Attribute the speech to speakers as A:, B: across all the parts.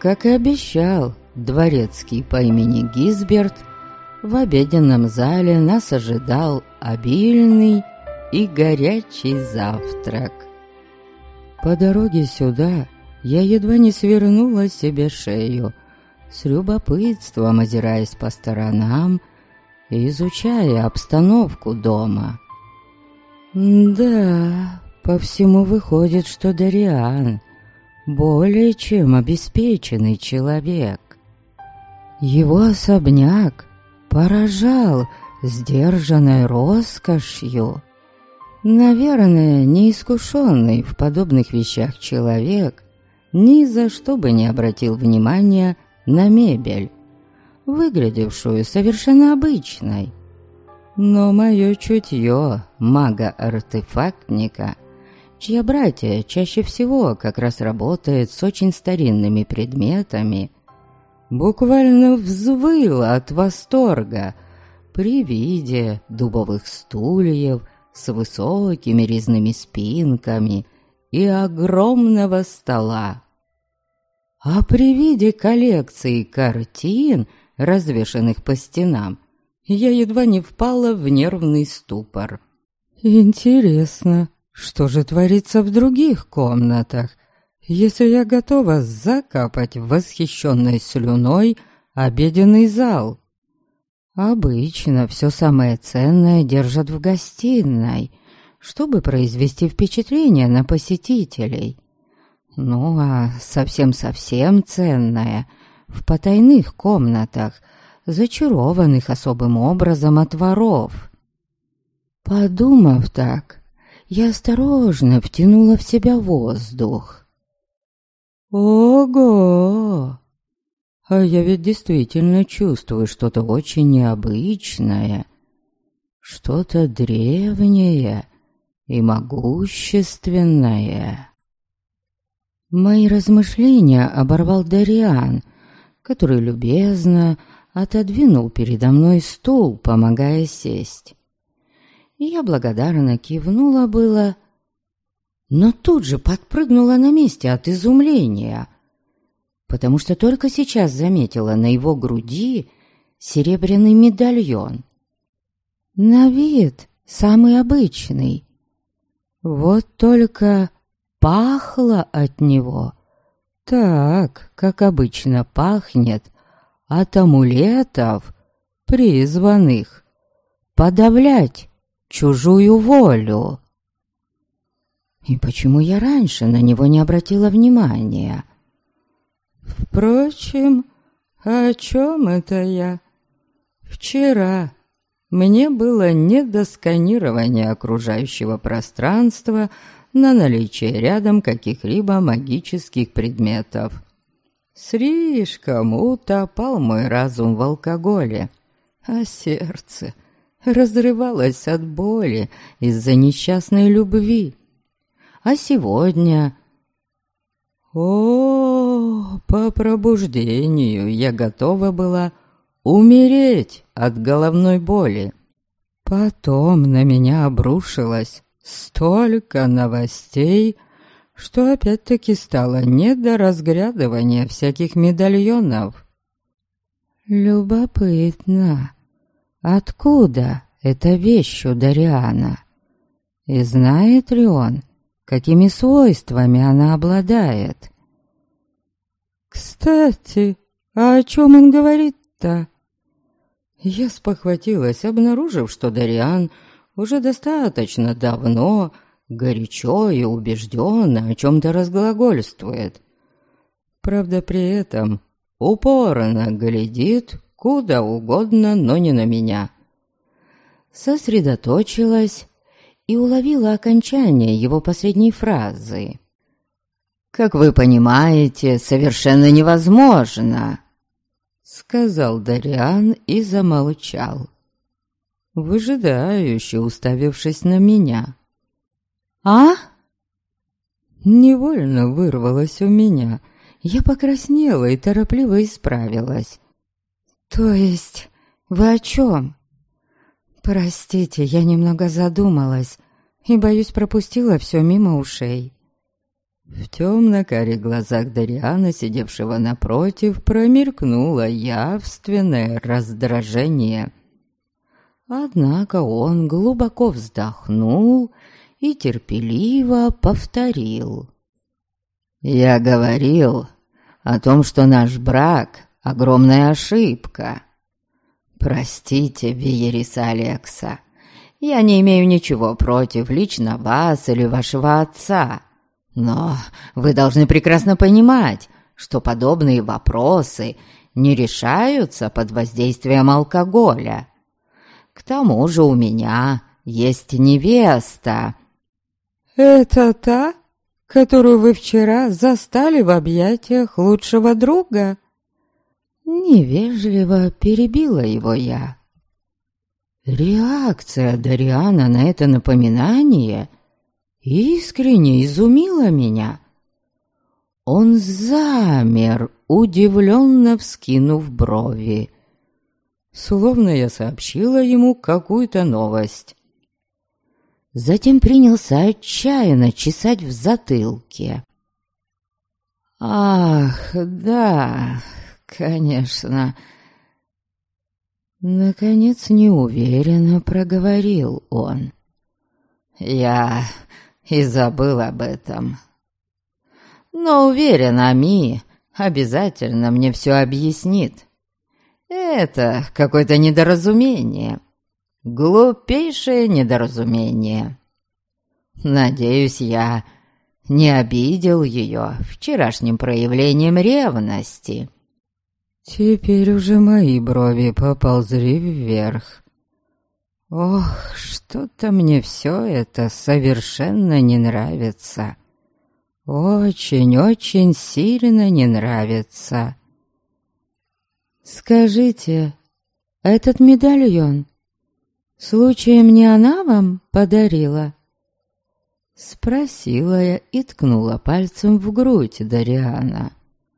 A: Как и обещал дворецкий по имени Гизберт, в обеденном зале нас ожидал обильный и горячий завтрак. По дороге сюда я едва не свернула себе шею, с любопытством озираясь по сторонам и изучая обстановку дома. Да, по всему выходит, что Дариан более чем обеспеченный человек. Его особняк поражал сдержанной роскошью. Наверное, неискушенный в подобных вещах человек ни за что бы не обратил внимания на мебель, выглядевшую совершенно обычной. Но мое чутье мага-артефактника, чья братья чаще всего как раз работает с очень старинными предметами, буквально взвыло от восторга при виде дубовых стульев с высокими резными спинками и огромного стола. А при виде коллекции картин, развешанных по стенам, я едва не впала в нервный ступор. Интересно, что же творится в других комнатах, если я готова закапать восхищенной слюной обеденный зал? Обычно все самое ценное держат в гостиной, чтобы произвести впечатление на посетителей. Ну а совсем-совсем ценное в потайных комнатах, зачарованных особым образом от воров. Подумав так, я осторожно втянула в себя воздух. Ого! А я ведь действительно чувствую что-то очень необычное, что-то древнее и могущественное. Мои размышления оборвал Дариан, который любезно отодвинул передо мной стул, помогая сесть. И я благодарно кивнула было, но тут же подпрыгнула на месте от изумления, потому что только сейчас заметила на его груди серебряный медальон. На вид самый обычный. Вот только пахло от него так, как обычно пахнет от амулетов, призванных подавлять чужую волю. И почему я раньше на него не обратила внимания? Впрочем, о чем это я? Вчера мне было не до сканирования окружающего пространства на наличие рядом каких-либо магических предметов. Слишком утопал мой разум в алкоголе, а сердце разрывалось от боли из-за несчастной любви. А сегодня... по пробуждению я готова была умереть от головной боли. Потом на меня обрушилось столько новостей, что опять-таки стало не до разглядывания всяких медальонов. Любопытно, откуда эта вещь у Дариана? И знает ли он, какими свойствами она обладает? Кстати, а о чем он говорит-то? Я спохватилась, обнаружив, что Дариан уже достаточно давно горячо и убежденно о чем-то разглагольствует. Правда, при этом упорно глядит куда угодно, но не на меня. Сосредоточилась и уловила окончание его последней фразы. «Как вы понимаете, совершенно невозможно», — сказал Дариан и замолчал, выжидающе уставившись на меня. «А?» Невольно вырвалось у меня. Я покраснела и торопливо исправилась. «То есть вы о чем?» «Простите, я немного задумалась и, боюсь, пропустила все мимо ушей». В темно-карих глазах Дариана, сидевшего напротив, промелькнуло явственное раздражение. Однако он глубоко вздохнул и терпеливо повторил: «Я говорил о том, что наш брак — огромная ошибка. Простите, Виерис Алекса, я не имею ничего против лично вас или вашего отца, но вы должны прекрасно понимать, что подобные вопросы не решаются под воздействием алкоголя. К тому же у меня есть невеста».
B: «Это та, которую вы вчера застали в объятиях лучшего друга?»
A: Невежливо перебила его я. Реакция Дариана на это напоминание искренне изумила меня. Он замер, удивленно вскинув брови, словно я сообщила ему какую-то новость. Затем принялся отчаянно чесать в затылке. «Ах, да, конечно». Наконец неуверенно проговорил он. «Я и забыл об этом. Но уверен, Ами обязательно мне все объяснит. Это какое-то недоразумение. Глупейшее недоразумение. Надеюсь, я не обидел ее вчерашним проявлением ревности». Теперь уже мои брови поползли вверх. Ох, что-то мне все это совершенно не нравится. Очень-очень сильно не нравится. «Скажите, этот медальон, случаем не она вам подарила?» Спросила я и ткнула пальцем в грудь Дариана.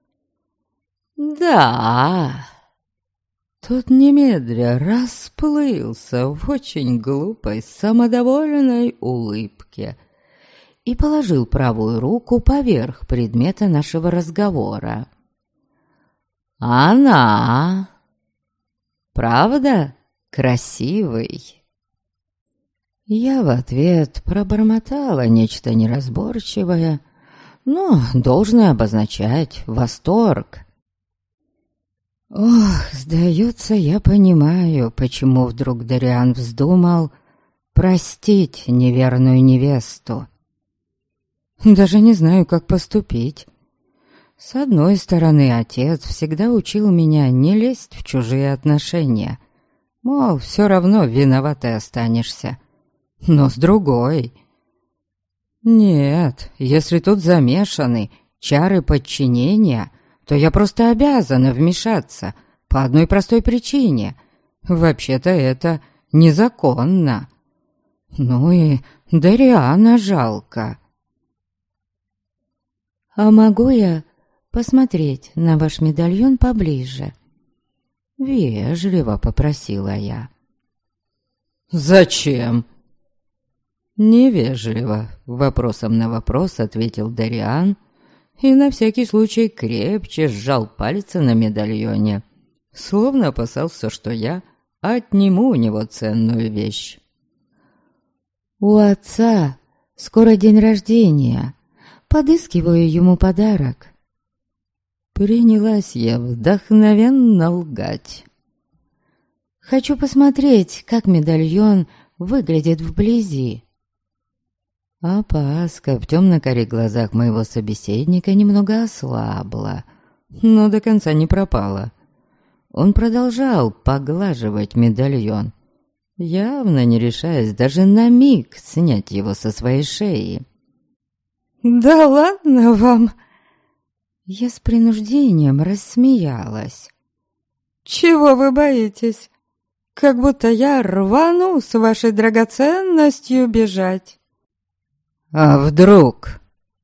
A: «Да!» Тот немедля расплылся в очень глупой, самодовольной улыбке и положил правую руку поверх предмета нашего разговора. «Она! Правда красивый?» Я в ответ пробормотала нечто неразборчивое, но должно обозначать восторг. Ох, сдается, я понимаю, почему вдруг Дариан вздумал простить неверную невесту. Даже не знаю, как поступить. С одной стороны, отец всегда учил меня не лезть в чужие отношения, мол, все равно виноватой останешься. Но с другой... Нет, если тут замешаны чары подчинения, то я просто обязана вмешаться по одной простой причине. Вообще-то это незаконно. Ну и Дариана жалко. «А могу я посмотреть на ваш медальон поближе?» Вежливо попросила я.
B: «Зачем?»
A: Невежливо, вопросом на вопрос ответил Дариан и на всякий случай крепче сжал пальцы на медальоне, словно опасался, что я отниму у него ценную вещь. «У отца скоро день рождения. Подыскиваю ему подарок». Принялась я вдохновенно лгать. «Хочу посмотреть, как медальон выглядит вблизи». Опаска в темно-карих глазах моего собеседника немного ослабла, но до конца не пропала. Он продолжал поглаживать медальон, явно не решаясь даже на миг снять его со своей шеи.
B: «Да ладно вам!»
A: Я с принуждением рассмеялась.
B: «Чего вы боитесь? Как будто я рвану с вашей драгоценностью бежать!»
A: «А вдруг?»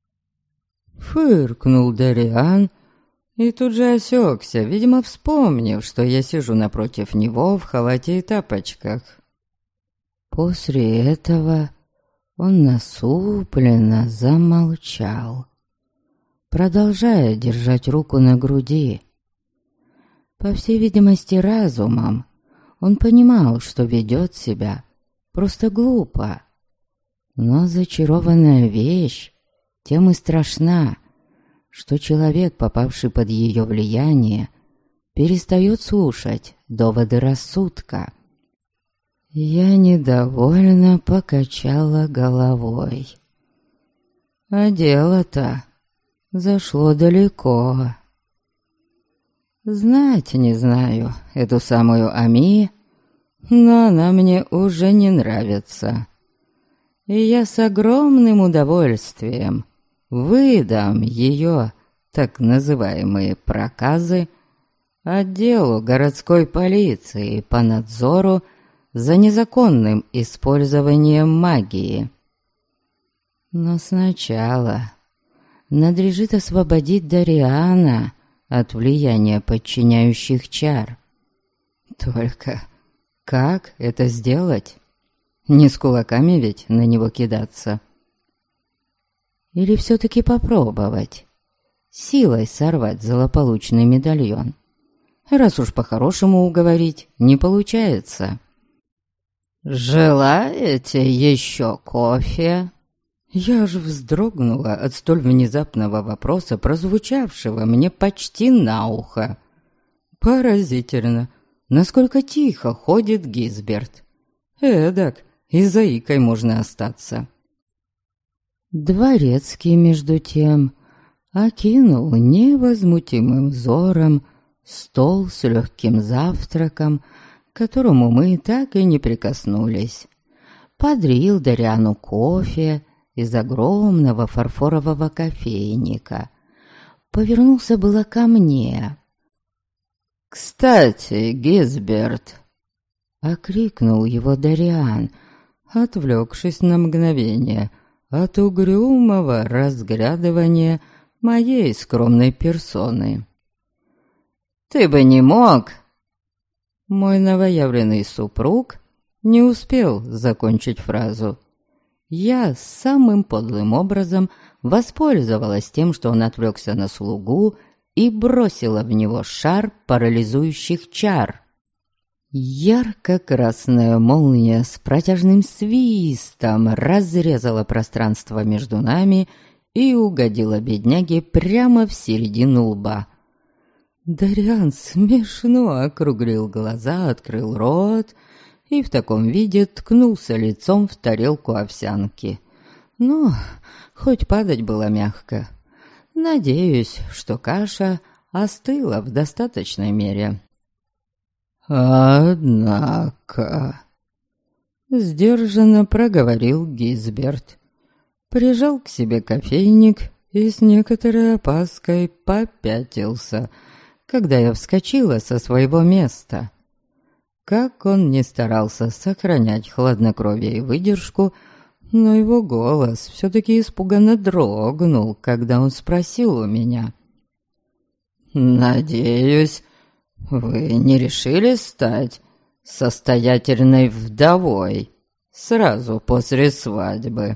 A: Фыркнул Дариан и тут же осекся, видимо, вспомнив, что я сижу напротив него в халате и тапочках. После этого он насупленно замолчал. продолжая держать руку на груди. По всей видимости, разумом он понимал, что ведет себя просто глупо. Но зачарованная вещь тем и страшна, что человек, попавший под ее влияние, перестает слушать доводы рассудка. Я недовольно покачала головой. А дело-то зашло далеко. Знать не знаю эту самую Ами, но она мне уже не нравится. И я с огромным удовольствием выдам ее так называемые проказы отделу городской полиции по надзору за незаконным использованием магии. Но сначала надлежит освободить Дариана от влияния подчиняющих чар. Только как это сделать? Не с кулаками ведь на него кидаться. Или все-таки попробовать силой сорвать злополучный медальон, раз уж по-хорошему уговорить не получается. «Желаете еще кофе?» Я аж вздрогнула от столь внезапного вопроса, прозвучавшего мне почти на ухо. Поразительно, насколько тихо ходит Гизберт. Эдак и заикой можно остаться. Дворецкий, между тем, окинул невозмутимым взором стол с легким завтраком, к которому мы так и не прикоснулись. Подрил Дариану кофе из огромного фарфорового кофейника. Повернулся было ко мне. «Кстати, Гизберт!» — окрикнул его Дариан, отвлекшись на мгновение от угрюмого разглядывания моей скромной персоны. «Ты бы не мог!» Мой новоявленный супруг не успел закончить фразу. Я самым подлым образом воспользовалась тем, что он отвлекся на слугу, и бросила в него шар парализующих чар. Ярко-красная молния с протяжным свистом разрезала пространство между нами и угодила бедняге прямо в середину лба. Дариан смешно округлил глаза, открыл рот и в таком виде ткнулся лицом в тарелку овсянки. Ну, хоть падать было мягко. Надеюсь, что каша остыла в достаточной мере. «Однако...» — сдержанно проговорил Гизберт. Прижал к себе кофейник и с некоторой опаской попятился, когда я вскочила со своего места. Как он ни старался сохранять хладнокровие и выдержку, но его голос все-таки испуганно дрогнул, когда он спросил у меня: «Надеюсь, вы не решили стать состоятельной вдовой сразу после свадьбы?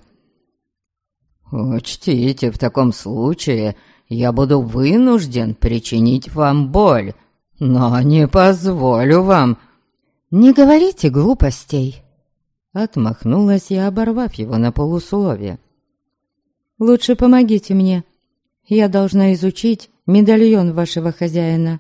A: Учтите, в таком случае я буду вынужден причинить вам боль, но не позволю вам...» «Не говорите глупостей!» Отмахнулась я, оборвав его на полуслове. «Лучше помогите мне. Я должна изучить медальон вашего хозяина».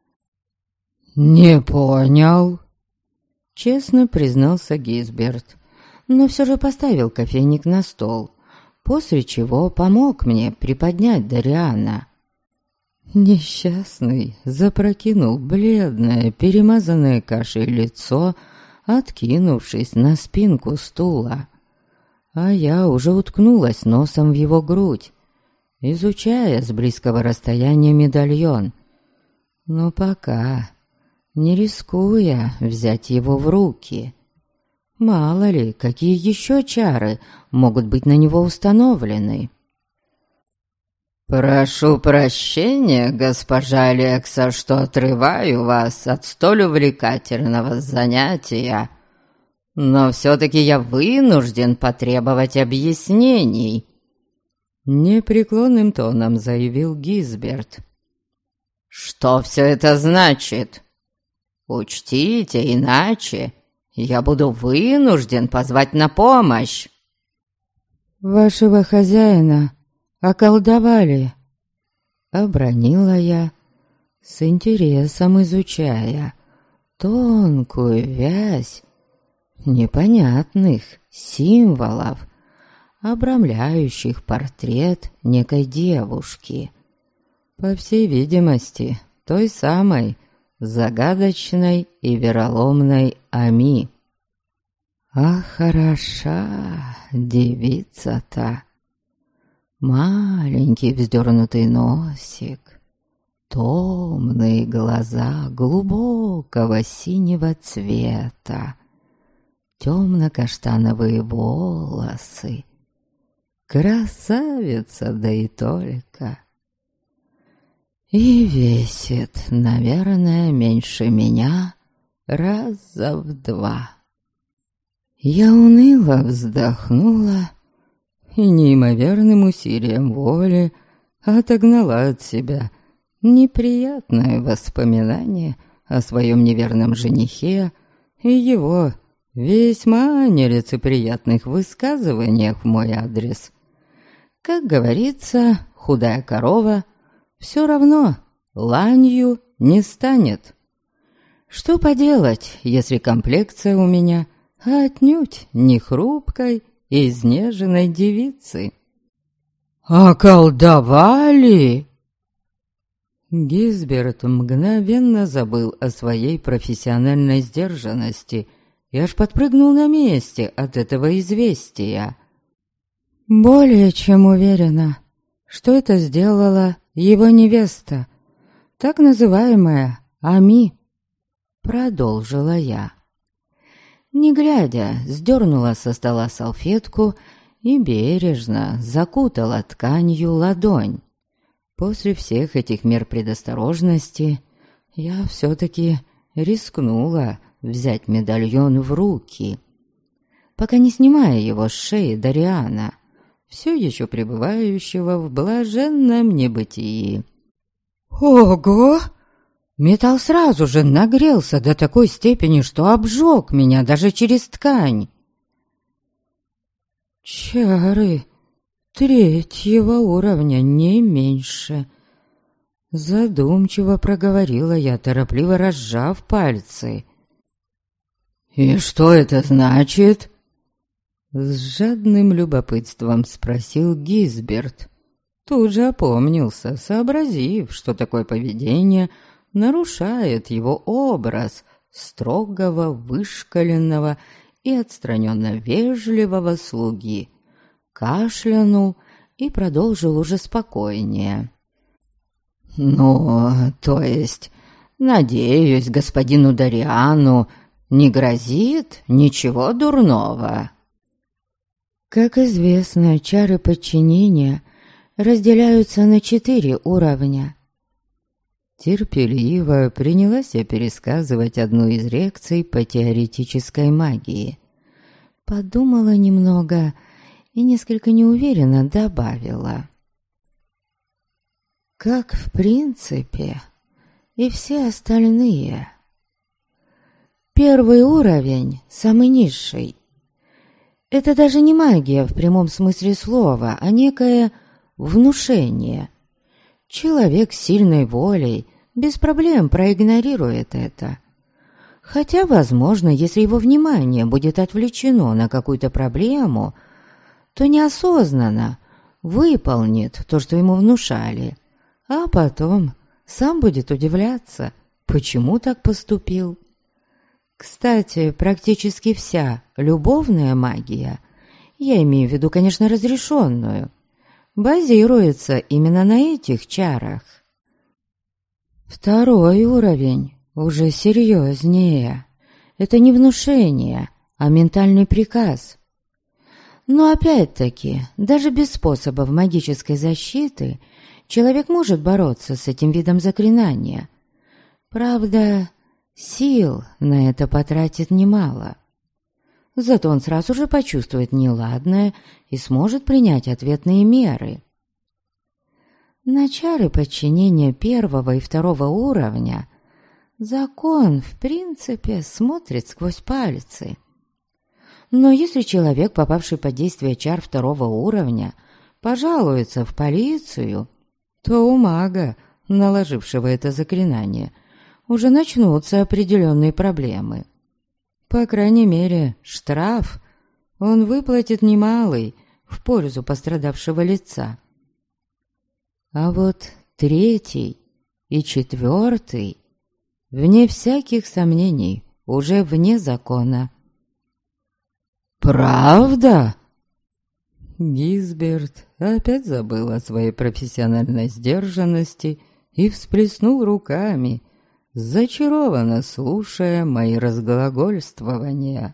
A: «Не понял», — честно признался Гизберт, но все же поставил кофейник на стол, после чего помог мне приподнять Дариана. Несчастный запрокинул бледное, перемазанное кашей лицо, откинувшись на спинку стула, а я уже уткнулась носом в его грудь, изучая с близкого расстояния медальон, но пока не рискуя взять его в руки. Мало ли, какие еще чары могут быть на него установлены. «Прошу прощения, госпожа Алекса, что отрываю вас от столь увлекательного занятия, но все-таки я вынужден потребовать объяснений». непреклонным тоном заявил Гизберт. «Что все это значит? Учтите, иначе я буду вынужден позвать на помощь».
B: «Вашего хозяина околдовали», — обронила я, с интересом изучая тонкую вязь непонятных символов, обрамляющих портрет некой девушки, по всей видимости, той самой загадочной и вероломной Ами. А хороша девица-то! Маленький вздернутый носик, томные глаза глубокого синего цвета, темно-каштановые волосы. Красавица, да и только. И весит, наверное, меньше меня раза в 2. Я уныло вздохнула и неимоверным усилием воли отогнала от себя неприятное воспоминание о своем неверном женихе и его весьма нелицеприятных высказываниях в мой адрес. Как говорится, худая корова все равно ланью не станет. Что поделать, если комплекция у меня отнюдь не хрупкой и изнеженной девицы? «Околдовали?» Гизберт мгновенно забыл о своей профессиональной сдержанности и аж подпрыгнул на месте от этого известия. «Более чем уверена, что это сделала его невеста, так называемая Ами», — продолжила я. Не глядя, сдернула со стола салфетку и бережно закутала тканью ладонь. После всех этих мер предосторожности я все-таки рискнула взять медальон в руки, пока не снимая его с шеи Дариана, все еще пребывающего в блаженном небытии. «Ого!» Металл сразу же нагрелся до такой степени, что обжег меня даже через ткань. «Чары 3-го уровня, не меньше», — задумчиво проговорила я, торопливо разжав пальцы.
A: «И что это значит?»
B: С жадным любопытством спросил Гизберт. Тут же опомнился, сообразив, что такое поведение нарушает его образ строгого, вышкаленного и отстраненно вежливого слуги. Кашлянул и продолжил уже спокойнее.
A: «Ну, то есть, надеюсь, господину Дариану не грозит ничего дурного?»
B: Как известно, чары подчинения разделяются на 4 уровня.
A: Терпеливо принялась я пересказывать одну из лекций по теоретической магии.
B: Подумала немного и несколько неуверенно добавила. Как в принципе и все остальные. 1-й уровень, самый низший. Это даже не магия в прямом смысле слова, а некое внушение. Человек с сильной волей без проблем проигнорирует это. Хотя, возможно, если его внимание будет отвлечено на какую-то проблему, то неосознанно выполнит то, что ему внушали, а потом сам будет удивляться, почему так поступил. Кстати, практически вся любовная магия, я имею в виду, конечно, разрешенную, базируется именно на этих чарах. 2-й уровень уже серьезнее. Это не внушение, а ментальный приказ. Но опять-таки, даже без способов магической защиты человек может бороться с этим видом заклинания. Правда, сил на это потратит немало. Зато он сразу же почувствует неладное и сможет принять ответные меры.
A: На чары подчинения первого и второго уровня закон, в принципе, смотрит сквозь пальцы. Но если человек, попавший под действие чар второго уровня, пожалуется в полицию, то у мага, наложившего это заклинание, уже начнутся определенные проблемы. По крайней мере, штраф он выплатит немалый в пользу пострадавшего лица. А вот третий и четвертый, вне всяких сомнений, уже вне закона.
B: «Правда?» Гизберт опять забыл о своей профессиональной сдержанности и всплеснул руками, зачарованно слушая мои разглагольствования.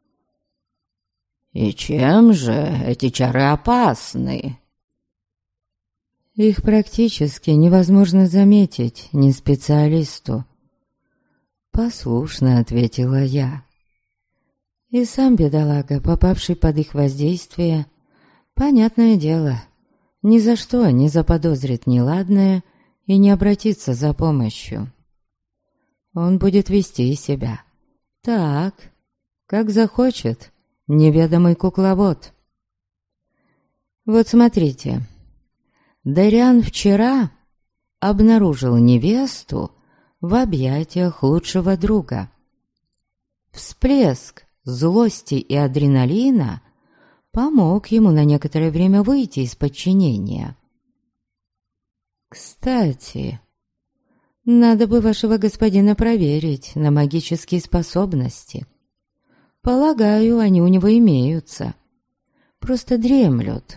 A: «И чем же эти чары опасны?»
B: «Их практически невозможно заметить не специалисту», — послушно ответила я. И сам бедолага, попавший под их воздействие, понятное дело, ни за что не заподозрит неладное и не обратится за помощью. Он будет вести себя так, как захочет неведомый кукловод. Вот смотрите, Дариан вчера обнаружил невесту в объятиях лучшего друга. Всплеск злости и адреналина помог ему на некоторое время выйти из подчинения. Кстати, надо бы вашего господина проверить на магические способности. Полагаю, они у него имеются. Просто дремлют.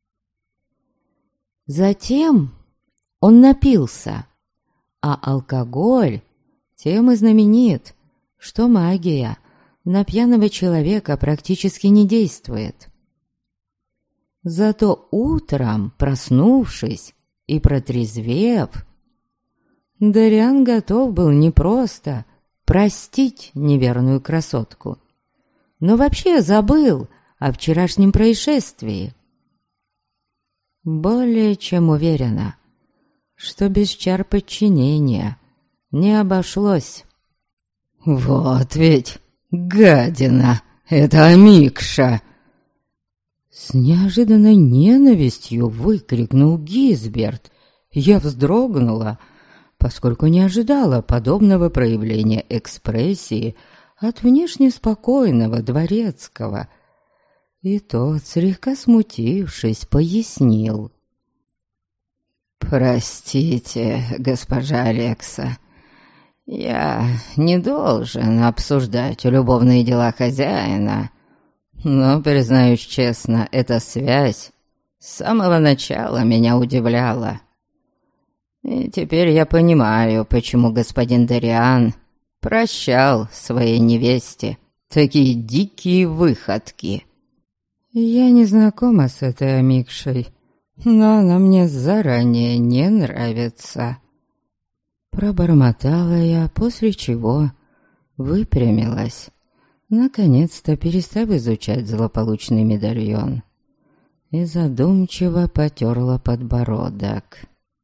B: Затем он напился, а алкоголь тем и знаменит, что магия на пьяного человека практически не действует. Зато утром, проснувшись и протрезвев, Дариан готов был не просто простить неверную красотку, но вообще забыл о вчерашнем происшествии. Более чем уверена, что без чар подчинения не обошлось.
A: «Вот ведь гадина, это Амикша!»
B: С неожиданной ненавистью выкрикнул Гизберт. Я вздрогнула, поскольку не ожидала подобного проявления экспрессии от внешне спокойного дворецкого. И тот, слегка смутившись, пояснил.
A: «Простите, госпожа Алекса, я не должен обсуждать любовные дела хозяина, но, признаюсь честно, эта связь с самого начала меня удивляла. И теперь я понимаю, почему господин Дариан прощал своей невесте такие дикие выходки».
B: Я не знакома с этой Амикшей, но она мне заранее не нравится. Пробормотала я, после чего выпрямилась, наконец-то перестав изучать злополучный медальон, и задумчиво потерла подбородок.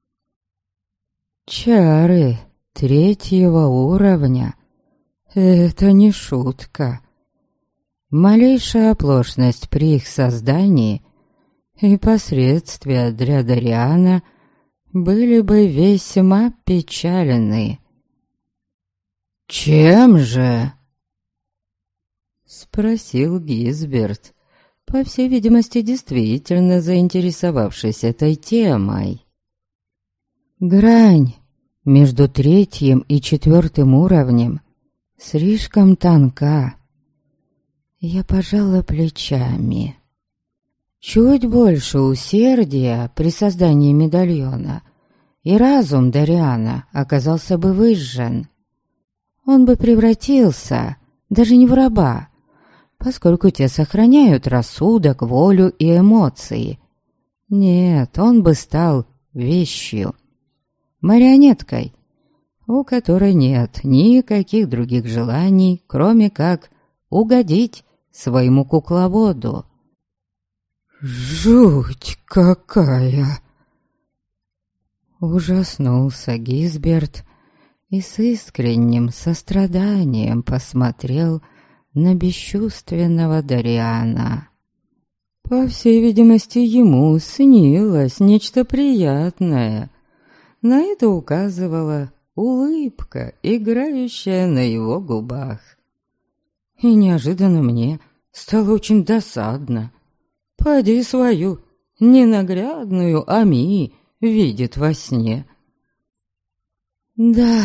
B: Чары третьего уровня — это не шутка. Малейшая оплошность при их создании и последствия для Дариана были бы весьма печальны.
A: «Чем же?»
B: — спросил Гизберт, по всей видимости, действительно заинтересовавшись этой темой. Грань между третьим и четвертым уровнем слишком тонка. Я пожала плечами. Чуть больше усердия при создании медальона, и разум Дариана оказался бы выжжен. Он бы превратился даже не в раба, поскольку те сохраняют рассудок, волю и эмоции. Нет, он бы стал вещью, марионеткой, у которой нет никаких других желаний, кроме как угодить своему кукловоду. «Жуть какая!» Ужаснулся Гизберт и с искренним состраданием посмотрел на бесчувственного Дариана. По всей видимости, ему снилось нечто приятное. На это указывала улыбка, играющая на его губах. И неожиданно мне стало очень досадно. Поди свою ненаглядную Ами видит во сне. Да,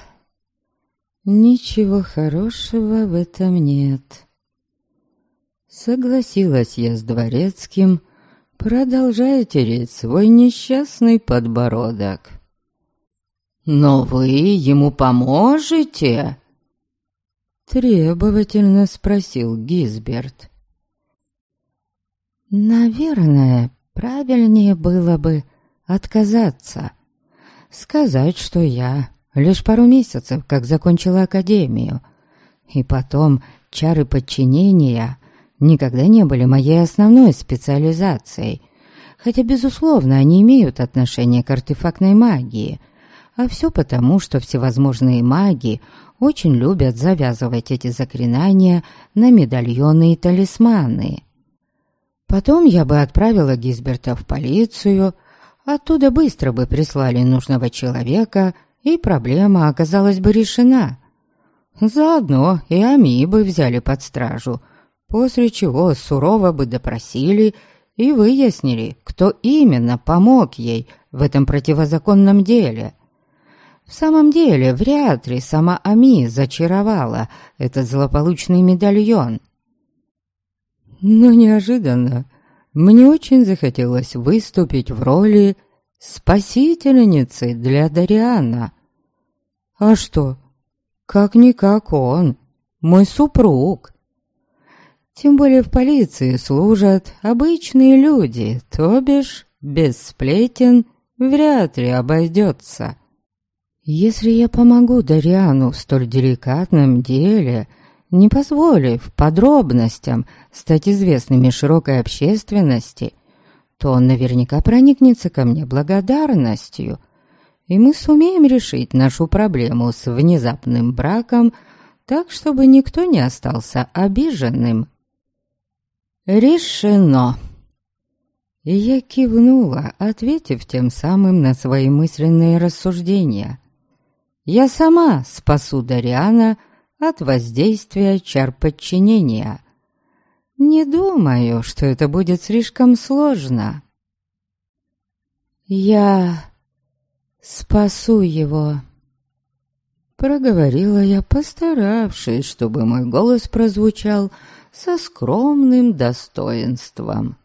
B: ничего хорошего в этом нет. Согласилась я с дворецким, продолжая тереть свой несчастный подбородок. «Но вы ему поможете?» Требовательно спросил Гизберт. Наверное, правильнее было бы отказаться. Сказать, что я лишь пару месяцев как закончила академию, и потом чары подчинения никогда не были моей основной специализацией, хотя, безусловно, они имеют отношение к артефактной магии, а все потому, что всевозможные маги очень любят завязывать эти заклинания на медальоны и талисманы. Потом я бы отправила Гизберта в полицию, оттуда быстро бы прислали нужного человека, и проблема оказалась бы решена. Заодно и Ами бы взяли под стражу, после чего сурово бы допросили и выяснили, кто именно помог ей в этом противозаконном деле. В самом деле, вряд ли сама Ами зачаровала этот злополучный медальон. Но неожиданно мне очень захотелось выступить в роли спасительницы для Дариана. А что? Как-никак он, мой супруг. Тем более в полиции служат обычные люди, то бишь без сплетен вряд ли обойдется. Если я помогу Дариану в столь деликатном деле, не позволив подробностям стать известными широкой общественности, то он наверняка проникнется ко мне благодарностью, и мы сумеем решить нашу проблему с внезапным браком так, чтобы никто не остался обиженным. Решено. И я кивнула, ответив тем самым на свои мысленные рассуждения. Я сама спасу Дариана от воздействия чар подчинения. Не думаю, что это будет слишком сложно. Я спасу его, проговорила я, постаравшись, чтобы мой голос прозвучал со скромным достоинством.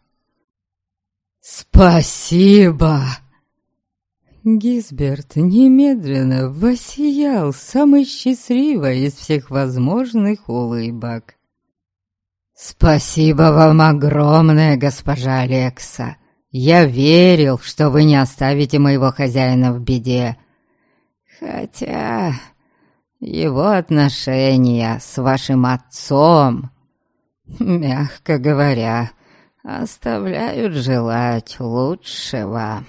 B: «Спасибо!» Гизберт немедленно воссиял самой счастливой из всех возможных улыбок. «Спасибо вам огромное, госпожа Алекса. Я верил, что вы не оставите моего хозяина в беде. Хотя его отношения с вашим отцом, мягко говоря, оставляют желать лучшего».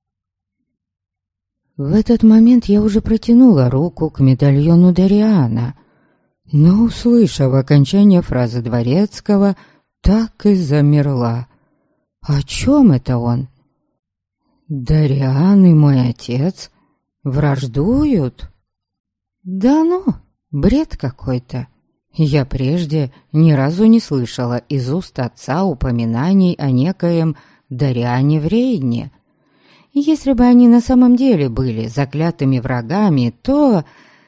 B: В этот момент я уже протянула руку к медальону Дариана, но, услышав окончание фразы дворецкого, так и замерла. О чем это он? Дариан и мой отец враждуют? Да ну, бред какой-то. Я прежде ни разу не слышала из уст отца упоминаний о некоем Дариане в Рейне. Если бы они на самом деле были заклятыми врагами, то...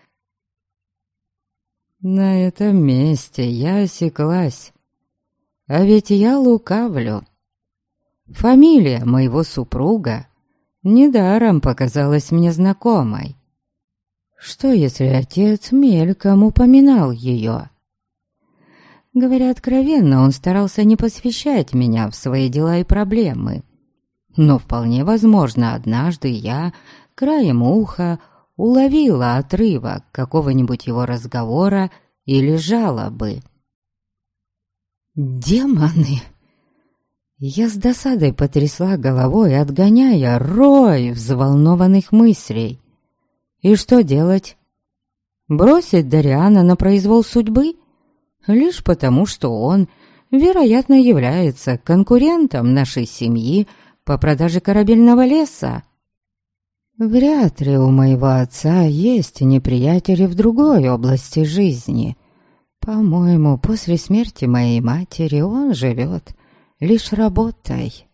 B: На этом месте я осеклась. А ведь я лукавлю. Фамилия моего супруга недаром показалась мне знакомой. Что, если отец мельком упоминал ее? Говоря откровенно, он старался не посвящать меня в свои дела и проблемы. Но вполне возможно, однажды я краем уха уловила отрывок какого-нибудь его разговора или жалобы. «Демоны! Я с досадой потрясла головой, отгоняя рой взволнованных мыслей. И что делать? Бросить Дариана на произвол судьбы? Лишь потому, что он, вероятно, является конкурентом нашей семьи по продаже корабельного леса. Вряд ли у моего отца есть неприятели в другой области жизни. По-моему, после смерти моей матери он живет лишь работой.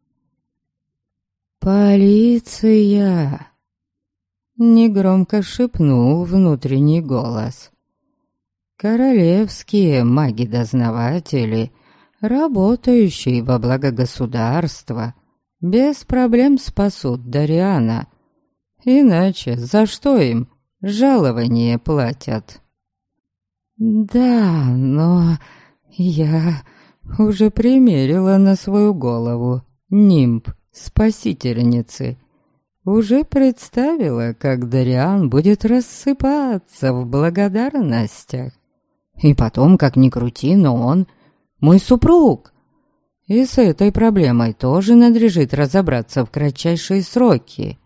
B: «Полиция!» — негромко шепнул внутренний голос. «Королевские маги-дознаватели, работающие во благо государства, без проблем спасут Дариана. Иначе за что им жалование платят?» «Да, но я уже примерила на свою голову нимб спасительницы. Уже представила, как Дариан будет рассыпаться в благодарностях. И потом, как ни крути, но он мой супруг. И с этой проблемой тоже надлежит разобраться в кратчайшие сроки.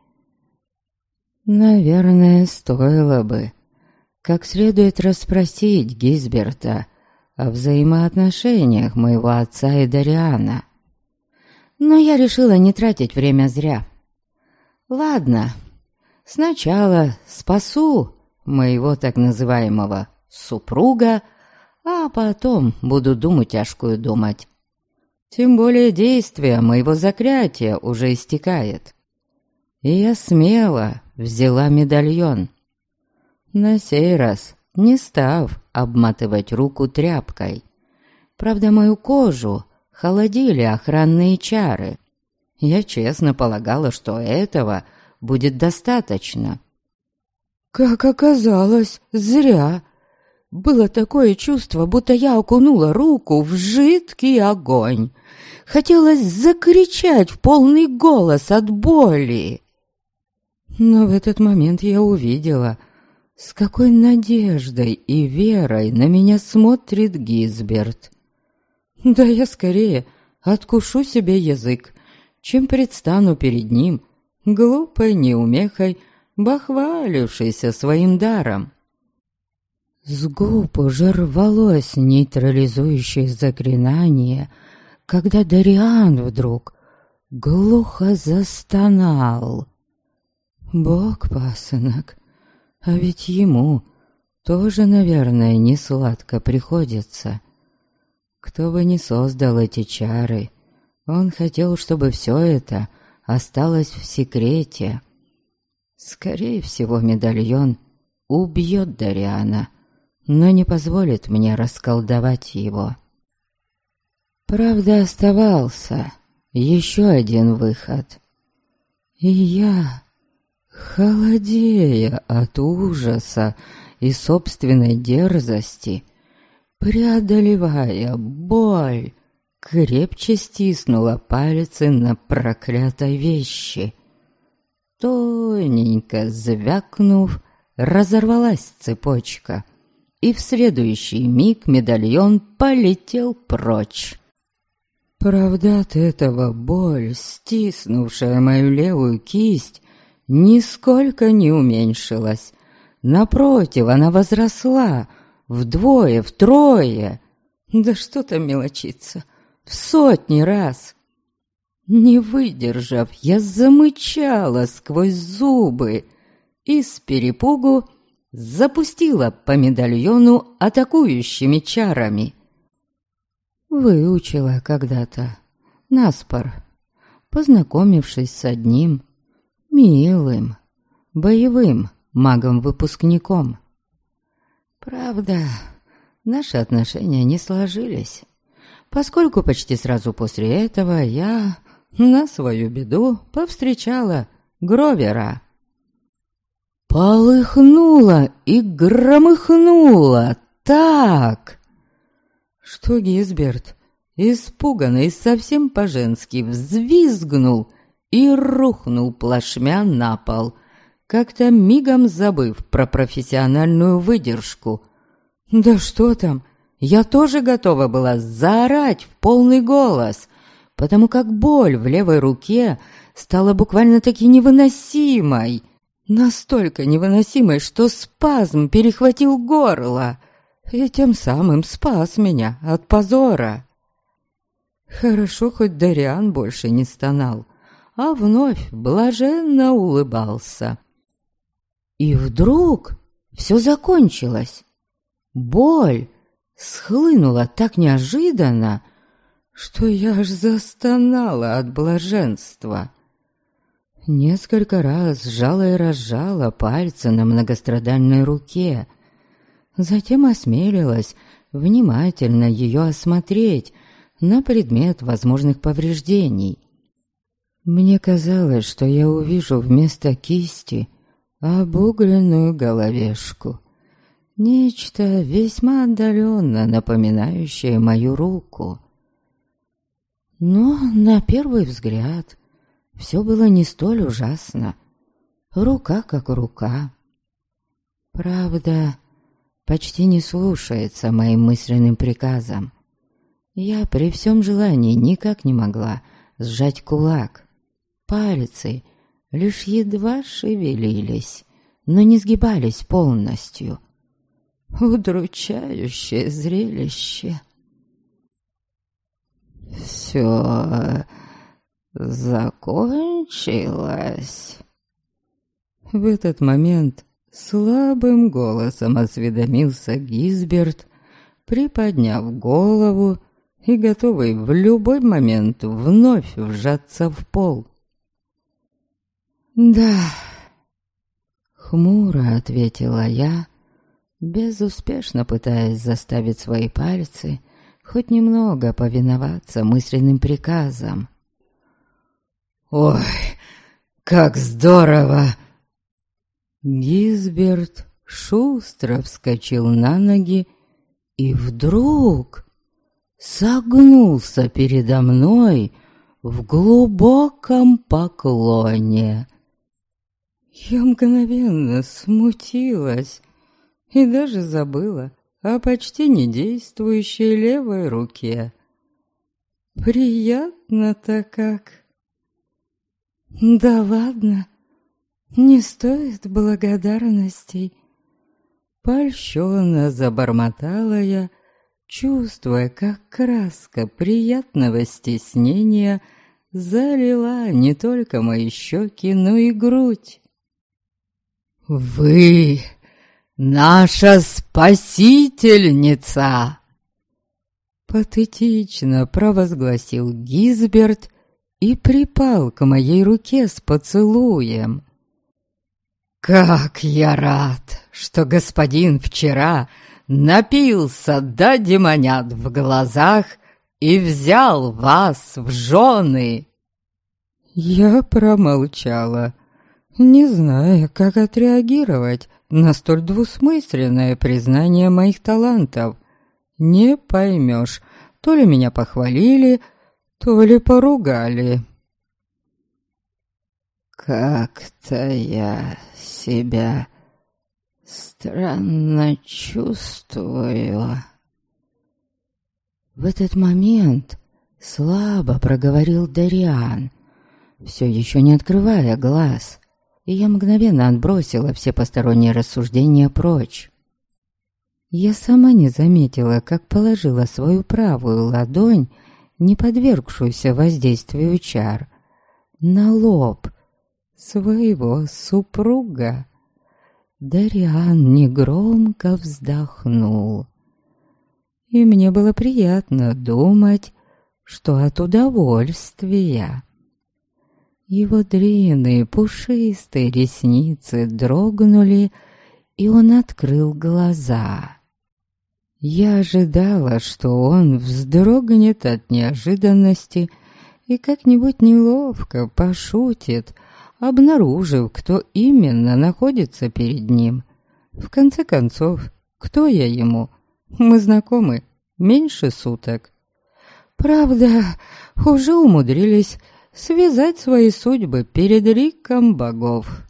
B: Наверное, стоило бы как следует расспросить Гизберта о взаимоотношениях моего отца и Дариана. Но я решила не тратить время зря. Ладно, сначала спасу моего так называемого супруга, а потом буду думу тяжкую думать. Тем более действие моего заклятия уже истекает. И я смело взяла медальон, на сей раз не став обматывать руку тряпкой. Правда, мою кожу холодили охранные чары. Я честно полагала, что этого будет достаточно. Как оказалось, зря. Было такое чувство, будто я окунула руку в жидкий огонь. Хотелось закричать в полный голос от боли. Но в этот момент я увидела, с какой надеждой и верой на меня смотрит Гизберт. Да я скорее откушу себе язык, чем предстану перед ним, глупой неумехой, бахвалившейся своим даром. С губ уже рвалось нейтрализующее заклинание, когда Дариан вдруг глухо застонал. Бог-пасынок, а ведь ему тоже, наверное, не сладко приходится. Кто бы ни создал эти чары, он хотел, чтобы все это осталось в секрете. Скорее всего, медальон убьет Дариана, но не позволит мне расколдовать его. Правда, оставался еще один выход. И я, холодея от ужаса и собственной дерзости, преодолевая боль, крепче стиснула пальцы на проклятой вещи. Тоненько звякнув, разорвалась цепочка, и в следующий миг медальон полетел прочь. Правда, от этого боль, стиснувшая мою левую кисть, нисколько не уменьшилась. Напротив, она возросла вдвое, втрое, да что там мелочиться, в сотни раз. Не выдержав, я замычала сквозь зубы и с перепугу запустила по медальону атакующими чарами. Выучила когда-то наспор, познакомившись с одним милым, боевым магом-выпускником. Правда, наши отношения не сложились, поскольку почти сразу после этого я, на свою беду, повстречала Гровера. Полыхнула и громыхнула так, что Гизберт, испуганный, совсем по-женски взвизгнул и рухнул плашмя на пол, как-то мигом забыв про профессиональную выдержку. Да что там, я тоже готова была заорать в полный голос, потому как боль в левой руке стала буквально-таки невыносимой. Настолько невыносимой, что спазм перехватил горло и тем самым спас меня от позора. Хорошо, хоть Дариан больше не стонал, а вновь блаженно улыбался. И вдруг все закончилось. Боль схлынула так неожиданно, что я аж застонала от блаженства. Несколько раз сжала и разжала пальцы на многострадальной руке, затем осмелилась внимательно ее осмотреть на предмет возможных повреждений. Мне казалось, что я увижу вместо кисти обугленную головешку, нечто весьма отдаленно напоминающее мою руку. Но на первый взгляд все было не столь ужасно. Рука как рука. Правда, почти не слушается моим мысленным приказам. Я при всем желании никак не могла сжать кулак. Пальцы лишь едва шевелились, но не сгибались полностью. Удручающее зрелище. «Все закончилось?» В этот момент слабым голосом осведомился Гизберт, приподняв голову и готовый в любой момент вновь вжаться в пол. «Да», — хмуро ответила я, безуспешно пытаясь заставить свои пальцы хоть немного повиноваться мысленным приказам. «Ой, как здорово!» Гизберт шустро вскочил на ноги и вдруг согнулся передо мной в глубоком поклоне. Я мгновенно смутилась и даже забыла о почти не действующей левой руке. Приятно-то как. Да ладно, не стоит благодарностей. Польщённо забормотала я, чувствуя, как краска приятного стеснения залила не только мои щеки, но и грудь. «Вы наша спасительница!» Патетично провозгласил Гизберт и припал к моей руке с поцелуем. «Как я рад, что господин вчера напился до демонят в глазах и взял вас в жены!» Я промолчала, не зная, как отреагировать на столь двусмысленное признание моих талантов. Не поймешь, то ли меня похвалили, то ли поругали. «Как-то я себя странно чувствую». В этот момент слабо проговорил Дариан, все еще не открывая глаз, и я мгновенно отбросила все посторонние рассуждения прочь. Я сама не заметила, как положила свою правую ладонь, не подвергшуюся воздействию чар, на лоб своего супруга. Дариан негромко вздохнул, и мне было приятно думать, что от удовольствия. Его длинные пушистые ресницы дрогнули, и он открыл глаза. Я ожидала, что он вздрогнет от неожиданности и как-нибудь неловко пошутит, обнаружив, кто именно находится перед ним. В конце концов, кто я ему? Мы знакомы меньше суток. Правда, уже умудрились связать свои судьбы перед ликом богов.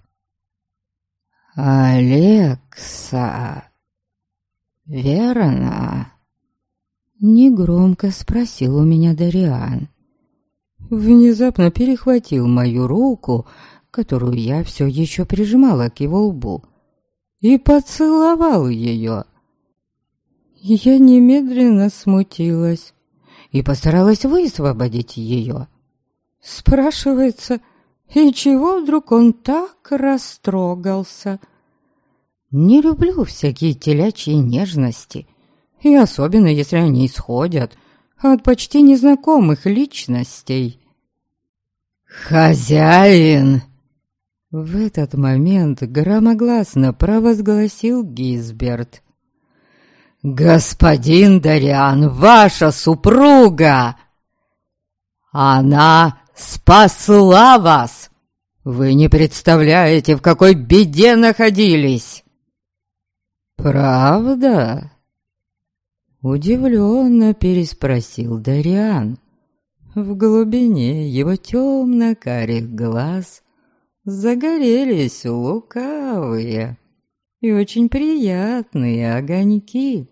B: «Алекса, верно?» Негромко спросил у меня Дариан. внезапно перехватил мою руку, которую я все еще прижимала к его лбу, и поцеловал ее. Я немедленно смутилась и постаралась высвободить ее. Спрашивается, и чего вдруг он так растрогался? Не люблю всякие телячьи нежности, и особенно если они исходят от почти незнакомых личностей. «Хозяин!» В этот момент громогласно провозгласил Гизберт. «Господин Дариан, ваша супруга! Она спасла вас! Вы не представляете, в какой беде находились!» «Правда?» Удивленно переспросил Дариан. В глубине его темно-карих глаз загорелись лукавые и очень приятные огоньки.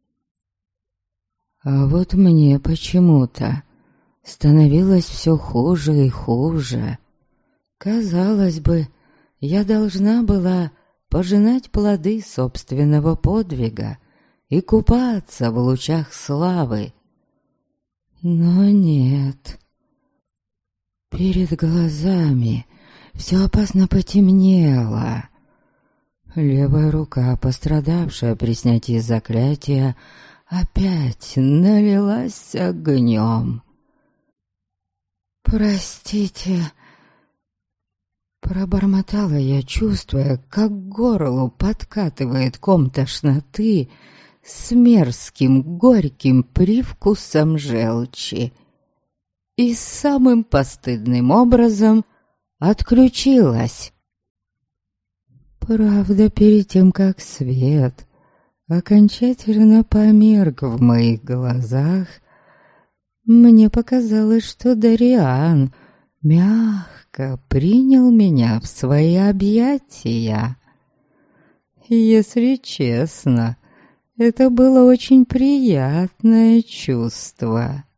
B: А вот мне почему-то становилось все хуже и хуже. Казалось бы, я должна была пожинать плоды собственного подвига и купаться в лучах славы. Но нет. Перед глазами все опасно потемнело. Левая рука, пострадавшая при снятии заклятия, опять налилась огнем. «Простите», — пробормотала я, чувствуя, как к горлу подкатывает ком тошноты с мерзким горьким привкусом желчи, и самым постыдным образом отключилась. Правда, перед тем, как свет окончательно померк в моих глазах, мне показалось, что Дариан мягко принял меня в свои объятия. Если честно, это было очень приятное чувство.